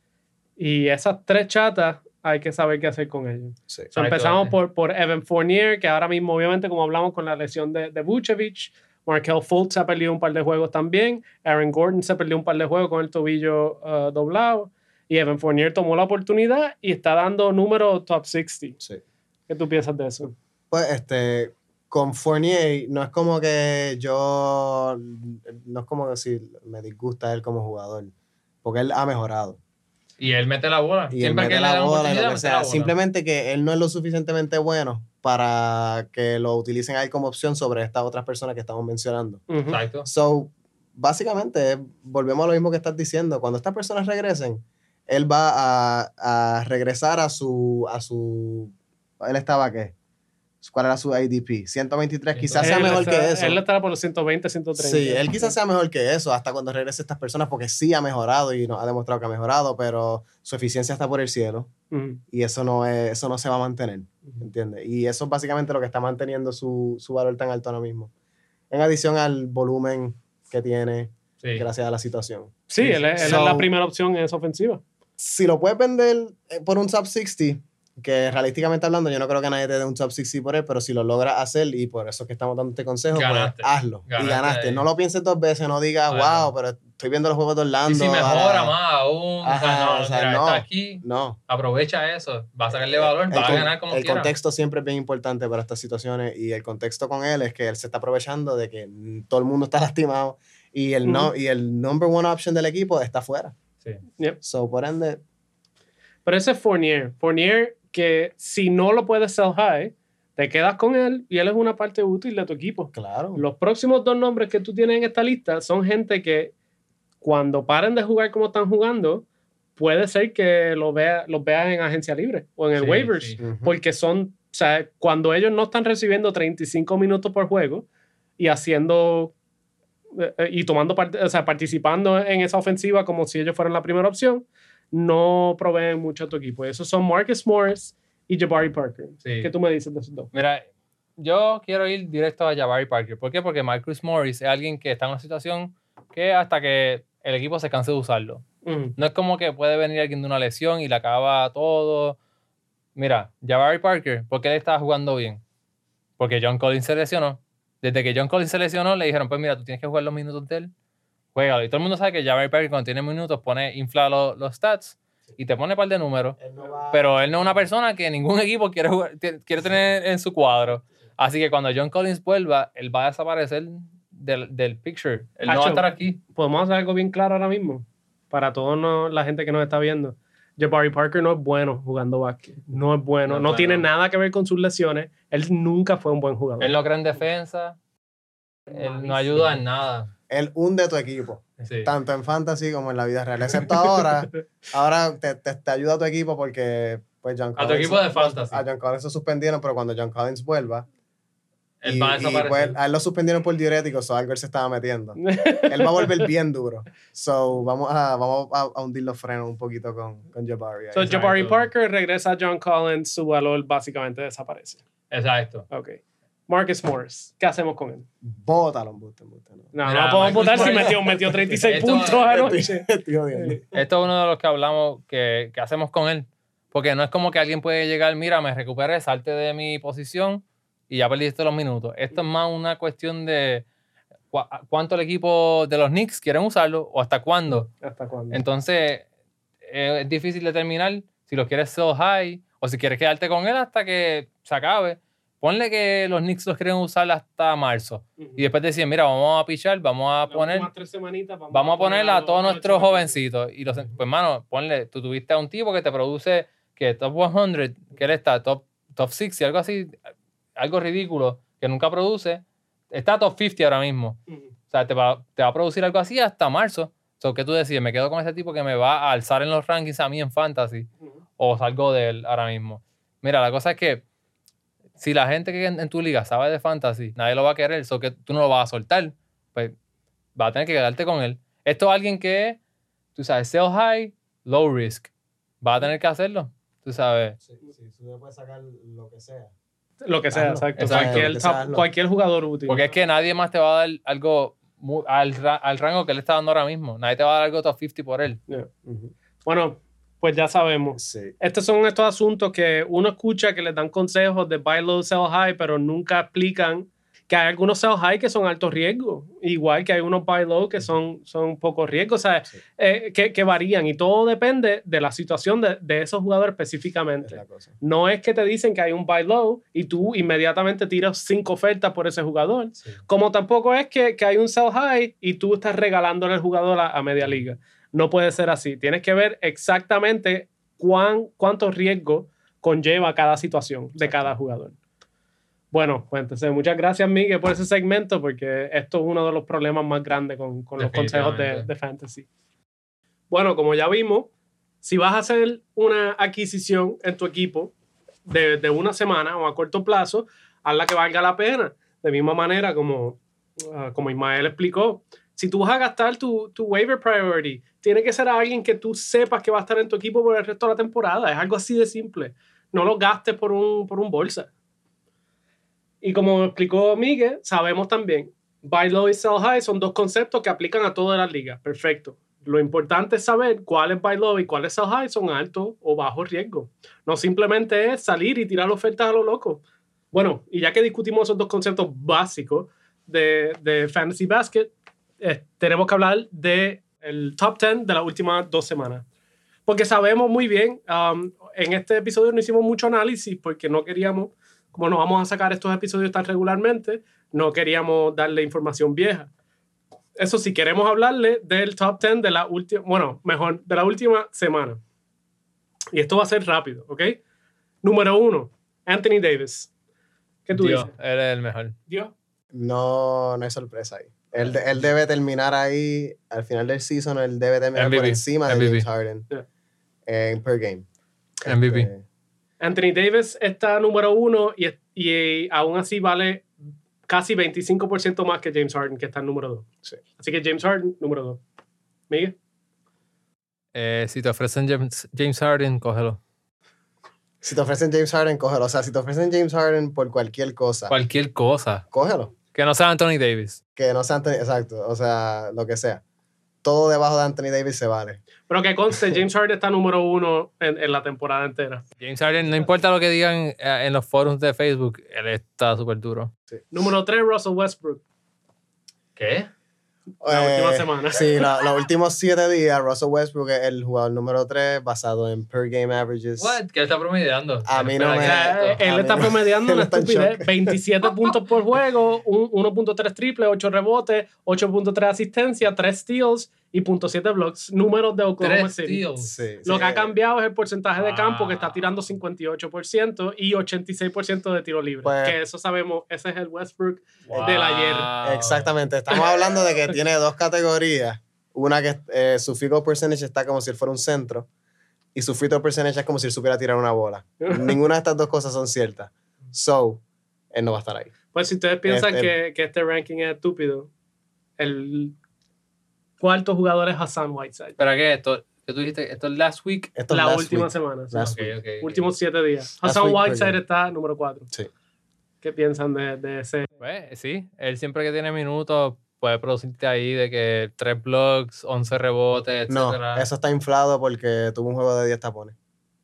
Y esas tres chatas hay que saber qué hacer con ellos. Sí. So, empezamos por, por Evan Fournier, que ahora mismo, obviamente, como hablamos con la lesión de, de Vucevic, Markelle Fultz se ha perdido un par de juegos también, Aaron Gordon se perdió un par de juegos con el tobillo uh, doblado, y Evan Fournier tomó la oportunidad y está dando números top sesenta. Sí. ¿Qué tú piensas de eso? Pues, este, con Fournier, no es como que yo, no es como decir, me disgusta él como jugador, porque él ha mejorado. Y él mete la bola. Y Siempre él mete que la le da bola y lo que mete sea. la bola. Simplemente que él no es lo suficientemente bueno para que lo utilicen ahí como opción sobre estas otras personas que estamos mencionando. Uh-huh. Exacto. So, básicamente, volvemos a lo mismo que estás diciendo. Cuando estas personas regresen, él va a, a regresar a su, a su... ¿Él estaba qué? ¿Cuál era su A D P? ciento veintitrés, quizás sea Él mejor está- que eso. Él estará por los ciento veinte, ciento treinta. Sí, él quizás sea mejor que eso hasta cuando regrese estas personas, porque sí ha mejorado y nos ha demostrado que ha mejorado, pero su eficiencia está por el cielo Uh-huh. y eso no, es, eso no se va a mantener, ¿entiendes? Y eso es básicamente lo que está manteniendo su, su valor tan alto ahora mismo. En adición al volumen que tiene Sí. gracias a la situación. Sí, él, es- él So- es la primera opción en esa ofensiva. Si lo puedes vender eh, por un top sesenta, que realísticamente hablando yo no creo que nadie te dé un top sesenta por él, pero si lo logras hacer, y por eso es que estamos dando este consejo, Ganaste. pues hazlo. Ganaste y ganaste. ahí. No lo pienses dos veces, no digas, Bueno. wow, pero estoy viendo los juegos de Orlando. Y si mejora ahora". más aún, o sea, Ajá, no, o sea, mira, no. está aquí, No. aprovecha eso, va a sacarle valor, El va a con- ganar como El quiera. contexto siempre es bien importante para estas situaciones y el contexto con él es que él se está aprovechando de que mm, todo el mundo está lastimado y el, no, Ujú. y el number one option del equipo está fuera. Sí. Yep. So, por ende, Pero ese es Fournier. Fournier, que si no lo puedes sell high, te quedas con él y él es una parte útil de tu equipo. claro. Los próximos dos nombres que tú tienes en esta lista son gente que cuando paren de jugar como están jugando, puede ser que lo vea, los veas en agencia libre o en el Sí, waivers. sí. Ujú. Porque son, o sea, cuando ellos no están recibiendo treinta y cinco minutos por juego y haciendo eh, eh, y tomando parte, o sea, participando en esa ofensiva como si ellos fueran la primera opción, no proveen mucho a tu equipo. Esos son Marcus Morris y Jabari Parker. Sí. ¿Qué tú me dices de esos dos? Mira, yo quiero ir directo a Jabari Parker. ¿Por qué? Porque Marcus Morris es alguien que está en una situación que hasta que el equipo se canse de usarlo. Mm. No es como que puede venir alguien de una lesión y le acaba todo. Mira, Jabari Parker, ¿por qué él estaba jugando bien? Porque John Collins se lesionó. Desde que John Collins se lesionó, le dijeron, pues mira, tú tienes que jugar los minutos de él. Juégalo. Y todo el mundo sabe que Jabari Parker cuando tiene minutos pone, infla los, los stats y te pone un par de números. Él no va- Pero él no es una persona que ningún equipo quiere, jugar- ti- quiere tener en su cuadro. Así que cuando John Collins vuelva, él va a desaparecer del, del picture. Él no va a Hacho, estar aquí. Podemos hacer algo bien claro ahora mismo para toda la gente que nos está viendo. Jabari Parker no es bueno jugando básquet. No es bueno. No No, es tiene bueno. nada que ver con sus lesiones. Él nunca fue un buen jugador. Él no cree en defensa. Él no ayuda en nada. Él hunde tu equipo, Sí. tanto en fantasy como en la vida real. Excepto ahora, ahora te, te, te ayuda a tu equipo porque pues John A tu Collins- equipo de fantasy. A John Collins lo suspendieron, pero cuando John Collins vuelva, Él y, va a y, desaparecer. pues, a él lo suspendieron por diuréticos, o algo él se estaba metiendo. Él va a volver bien duro. So, vamos a, vamos a, a hundir los frenos un poquito con, con Jabari. ahí. So, Exacto. Jabari Parker regresa a John Collins, su valor básicamente desaparece. Exacto. Ok. Marcus Morris, ¿qué hacemos con él? Bótalo, embuste, embuste, no. No, Mira, no podemos Marcus votar si Morris- metió, metió treinta y seis Esto- puntos anoche. Estoy jodiendo. Esto es uno de los que hablamos que, que hacemos con él. Porque no es como que alguien puede llegar, mira, me recuperé, salte de mi posición y ya perdiste los minutos. Esto es más una cuestión de cu- cuánto el equipo de los Knicks quieren usarlo o hasta cuándo. ¿Hasta cuándo? Entonces, eh, es difícil determinar si lo quieres sell high o si quieres quedarte con él hasta que se acabe. Ponle que los Knicks los quieren usar hasta marzo. Ujú. Y después decir, mira, vamos a pichar, vamos a Las poner, últimas tres semanitas vamos a poner a los- todos los nuestros chamacos. jovencitos. Y los, pues, mano, ponle, tú tuviste a un tipo que te produce que top cien, que él está top, top sesenta, algo así, algo ridículo, que nunca produce. Está top cincuenta ahora mismo. Ujú. O sea, te va, te va a producir algo así hasta marzo. So, ¿qué tú decides? ¿Me quedo con ese tipo que me va a alzar en los rankings a mí en fantasy? Ujú. ¿O salgo de él ahora mismo? Mira, la cosa es que si la gente que en, en tu liga sabe de fantasy, nadie lo va a querer, so que tú no lo vas a soltar, pues vas a tener que quedarte con él. Esto es alguien que, tú sabes, sell high, low risk. Vas a tener que hacerlo, tú sabes. Sí, sí, tú puedes sacar lo que sea. Lo que sea, Hazlo. exacto. Exacto. Cualquier, Lo que sea, top- hazlo. cualquier jugador útil. Porque es que nadie más te va a dar algo mu- al, ra- al rango que él está dando ahora mismo. Nadie te va a dar algo top cincuenta por él. Yeah. Ujú. Bueno, pues ya sabemos. Sí. Estos son estos asuntos que uno escucha que les dan consejos de buy low, sell high, pero nunca explican que hay algunos sell high que son alto riesgo, igual que hay unos buy low que son, son poco riesgo, o sea, Sí. eh, que, que varían y todo depende de la situación de, de esos jugadores Es específicamente. la cosa. No es que te dicen que hay un buy low y tú inmediatamente tiras cinco ofertas por ese jugador, Sí. como tampoco es que, que hay un sell high y tú estás regalándole el jugador a, a media liga. No puede ser así. Tienes que ver exactamente cuán, cuánto riesgo conlleva cada situación de cada jugador. Bueno, pues entonces muchas gracias, Miguel, por ese segmento, porque esto es uno de los problemas más grandes con, con los consejos de, de fantasy. Bueno, como ya vimos, si vas a hacer una adquisición en tu equipo de, de una semana o a corto plazo, hazla que valga la pena. De misma manera como, uh, como Ismael explicó, si tú vas a gastar tu, tu waiver priority, tiene que ser alguien que tú sepas que va a estar en tu equipo por el resto de la temporada. Es algo así de simple. No lo gastes por un, por un bolsa. Y como explicó Miguel, sabemos también, buy low y sell high son dos conceptos que aplican a todas las ligas. Perfecto. Lo importante es saber cuál es buy low y cuál es sell high son altos o bajos riesgo. No simplemente es salir y tirar ofertas a lo loco. Bueno, y ya que discutimos esos dos conceptos básicos de, de Fantasy Basket, eh, tenemos que hablar del top diez de las últimas dos semanas. Porque sabemos muy bien, um, en este episodio no hicimos mucho análisis porque no queríamos, como no vamos a sacar estos episodios tan regularmente, no queríamos darle información vieja. Eso sí, queremos hablarle del top diez de la última, bueno, mejor, de la última semana. Y esto va a ser rápido, ¿ok? Número uno, Anthony Davis. ¿Qué tú Dios, dices? Él es el mejor. Dios. No, no hay sorpresa ahí. Él, de, él debe terminar ahí, al final del season, él debe terminar M V P. por encima de M V P. James Harden Yeah. en per game. M V P. Este, Anthony Davis está número uno y, y aún así vale casi veinticinco por ciento más que James Harden, que está en número dos. Sí. Así que James Harden, número dos. ¿Miguel? Eh, si te ofrecen James, James Harden, cógelo. Si te ofrecen James Harden, cógelo. O sea, si te ofrecen James Harden por cualquier cosa, Cualquier cosa. cógelo. Que no sea Anthony Davis. Que no sea Anthony, exacto, o sea, lo que sea. Todo debajo de Anthony Davis se vale. Pero que conste, James Harden está número uno en, en la temporada entera. James Harden, no importa lo que digan eh, en los foros de Facebook, él está súper duro. Sí. Número tres, Russell Westbrook. ¿Qué? La Eh, última semana. Sí, la- los últimos siete días, Russell Westbrook es el jugador número tres basado en per game averages. What? ¿Qué está promediando? A mí no Espera, me- O sea, ¿qué es esto? él A mí está no- promediando él una está en estupidez. shock. veintisiete puntos por juego, un uno punto tres triple, ocho rebotes, ocho punto tres asistencia, tres steals y punto siete blocks. Números de Oklahoma Tres City. steals. Sí, Lo sí. que ha cambiado es el porcentaje de campo, que está Wow. tirando cincuenta y ocho por ciento y ochenta y seis por ciento de tiro libre. Pues- que eso sabemos, ese es el Westbrook Wow. del ayer. Exactamente. Estamos hablando de que tiene dos categorías. Una que eh, su field goal percentage está como si él fuera un centro y su free throw percentage es como si él supiera tirar una bola. Ninguna de estas dos cosas son ciertas. So, él no va a estar ahí. Pues si ustedes piensan Este- que, que este ranking es estúpido, el cuarto jugador es Hassan Whiteside. ¿Pero qué? Esto, ¿Qué tú dijiste? ¿Esto es last week? Esto es La last última week. semana. sí. Last Ok, week. ok, ok. Últimos siete días. Last Hassan week, Whiteside perdón. está número cuatro. Sí. ¿Qué piensan de, de ese? Pues sí, él siempre que tiene minutos puede producirte ahí de que tres blocks, once rebotes, No, etcétera. eso está inflado porque tuvo un juego de diez tapones.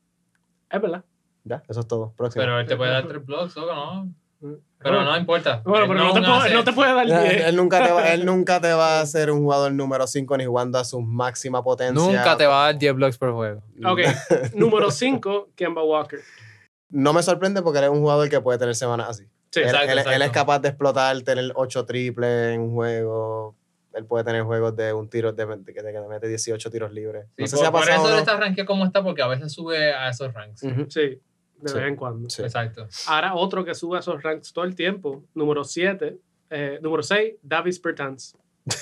Es verdad. Ya, eso es todo. Próximo. Pero él te puede dar tres blocks, ¿o no? Pero no importa. Bueno, Él pero no, te es un puedo, asset. no te puede dar él, diez. él nunca te va, él nunca te va a ser un jugador número cinco ni jugando a su máxima potencia. Nunca te va a dar diez blocks por juego. Ok, número cinco, Kemba Walker. No me sorprende porque él es un jugador que puede tener semanas así. Sí, él, exacto, él- exacto. él es capaz de explotar, tener ocho triples en un juego. Él puede tener juegos de un tiro de, de, de que te mete dieciocho tiros libres. Sí, No sé por, si ha por pasado eso o él no. está rankeado como está, porque a veces sube a esos ranks. Ujú. Sí, de Sí. vez en cuando. Sí. Exacto. Ahora otro que sube a esos ranks todo el tiempo. Número siete. Eh, número seis, Davis Bertans.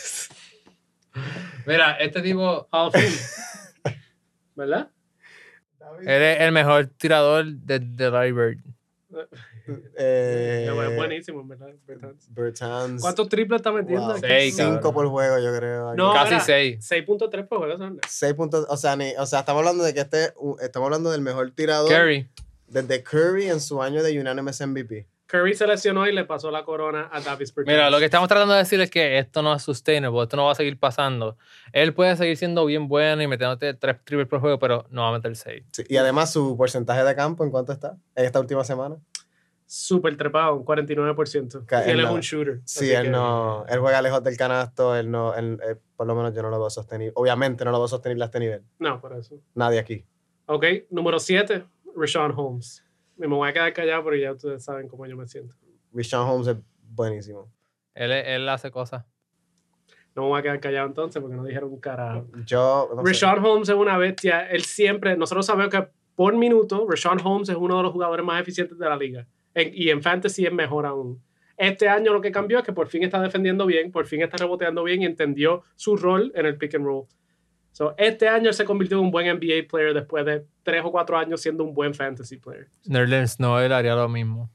Mira, este tipo, Hall of Fame. ¿Verdad? él es el mejor tirador de, de Larry Bird. Eh, Es buenísimo, ¿verdad? Bertans. Bertans. ¿Cuántos triples está metiendo? Wow. Seis, Cinco cabrón. por juego, yo creo. No, Casi era seis. seis punto tres por juego. ¿sabes? Seis puntos, o sea, ni, o sea, estamos hablando de que este, uh, estamos hablando del mejor tirador Curry. desde Curry en su año de Unanimous M V P. Curry se lesionó y le pasó la corona a Davis Bertans. Mira, lo que estamos tratando de decir es que esto no es sustainable, esto no va a seguir pasando. Él puede seguir siendo bien bueno y metiéndote tres triples por juego, pero no va a meter seis. Sí, y además su porcentaje de campo, ¿en cuánto está? En esta última semana. Súper trepado, un cuarenta y nueve por ciento. Ca- Y él él es no- un shooter. Sí, así él que- no, él juega lejos del canasto, él no, él, él- por lo menos yo no lo veo sostenible. Obviamente no lo veo sostenible a este nivel. No, por eso. Nadie aquí. Ok, número siete, Rashawn Holmes. Me voy a quedar callado porque ya ustedes saben cómo yo me siento. Rashawn Holmes es buenísimo. Él, él hace cosas. No me voy a quedar callado entonces porque no dijeron un carajo. Yo, no sé. Rashawn Holmes es una bestia. Él siempre, nosotros sabemos que por minuto, Rashawn Holmes es uno de los jugadores más eficientes de la liga. En, y en fantasy es mejor aún. Este año lo que cambió es que por fin está defendiendo bien, por fin está reboteando bien y entendió su rol en el pick and roll. So, este año él se convirtió en un buen N B A player después de tres o cuatro años siendo un buen fantasy player. Nerlens Noel haría lo mismo.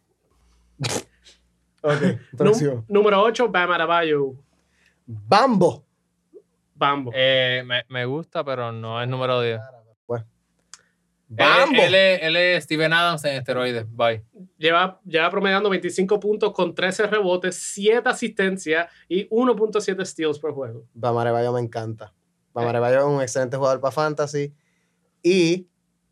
Ok, próximo. Número ocho, Bam Adebayo. Bambo. Bambo. Eh, me, me gusta, pero no es número diez. Pues. Él, Bambo. él, es, él es Steven Adams en esteroides. Bye. Lleva, lleva promediando veinticinco puntos con trece rebotes, siete asistencias y uno punto siete steals por juego. Bam Adebayo me encanta. Bam Adebayo es un excelente jugador para fantasy. Y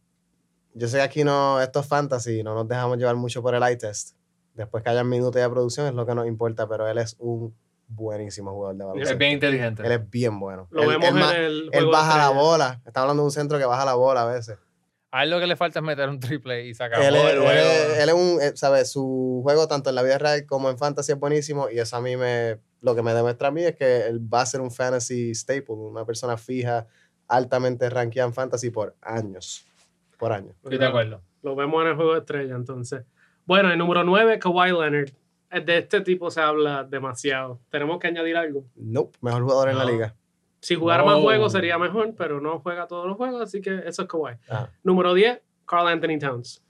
yo sé que aquí no, esto es fantasy, no nos dejamos llevar mucho por el eye test. Después que haya minutos de producción es lo que nos importa, pero él es un buenísimo jugador de baloncesto. Es bien inteligente. Él es bien bueno. Lo él, vemos él en ma- el Él juego baja de la estrella. bola. Está hablando de un centro que baja la bola a veces. A él lo que le falta es meter un triple y se acabó Él es, el él juego. es- él es un, eh, ¿sabes? Su juego tanto en la vida real como en fantasy es buenísimo y eso a mí me, lo que me demuestra a mí es que él va a ser un fantasy staple, una persona fija, altamente rankeada en fantasy por años. Por años. Estoy de acuerdo. Lo vemos en el juego de estrella, entonces. Bueno, el número nueve, Kawhi Leonard. De este tipo se habla demasiado. ¿Tenemos que añadir algo? Nope, mejor jugador en la No. liga. Si jugara No. más juegos sería mejor, pero no juega todos los juegos, así que eso es Kawhi. Ajá. Número diez, Karl Anthony Towns.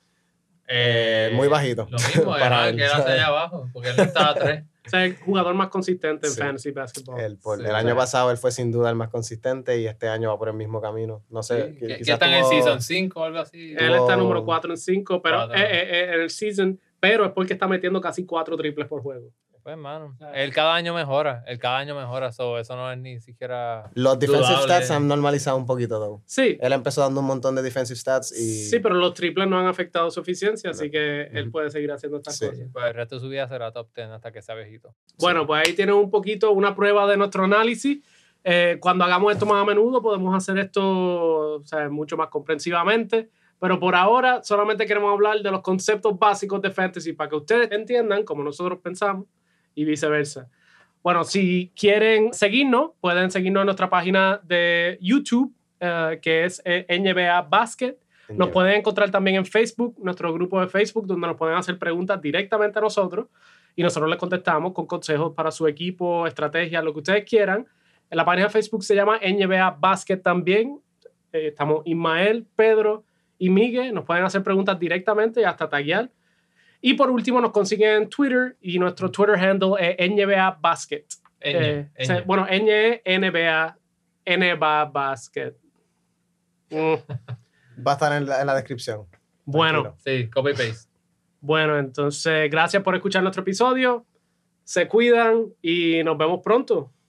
Eh, muy bajito. Lo mismo, Para además, él, que él hace ¿sabes? allá abajo, porque él no estaba a tres. O sea, el jugador más consistente en Sí. fantasy basketball. El, por- Sí, el o año sea. pasado él fue sin duda el más consistente y este año va por el mismo camino. No sé, Sí, qui- que, que quizás están en tuvo- Season cinco o algo así. Él está número cuatro en cinco, pero Cuatro. eh, eh, eh, en el season, pero es porque está metiendo casi cuatro triples por juego. Pues, mano, él cada año mejora. Él cada año mejora. So, eso no es ni siquiera... Los defensive dudable. stats han normalizado un poquito, though. Sí, Él empezó dando un montón de defensive stats y... sí, pero los triples no han afectado su eficiencia, así que él Ujú. puede seguir haciendo estas Sí. cosas. Pues el resto de su vida será top diez hasta que sea viejito. Bueno, pues ahí tienen un poquito una prueba de nuestro análisis. Eh, cuando hagamos esto más a menudo, podemos hacer esto, o sea, mucho más comprensivamente. Pero por ahora solamente queremos hablar de los conceptos básicos de fantasy para que ustedes entiendan como nosotros pensamos y viceversa. Bueno, si quieren seguirnos, pueden seguirnos en nuestra página de YouTube, eh, que es eh, N B A Basket. Nos pueden encontrar también en Facebook, nuestro grupo de Facebook, donde nos pueden hacer preguntas directamente a nosotros y nosotros les contestamos con consejos para su equipo, estrategias, lo que ustedes quieran. En la página de Facebook se llama N B A Basket también. Eh, estamos Ismael, Pedro y Miguel. Nos pueden hacer preguntas directamente y hasta taguear. Y por último nos consiguen en Twitter y nuestro Twitter handle es N B A Basket. Ñ, Eh, Ñ. o sea, bueno, N N B A, N B A Basket. Mm. Va a estar en la, en la descripción. Bueno, Sí, copy paste. bueno, entonces gracias por escuchar nuestro episodio. Se cuidan y nos vemos pronto.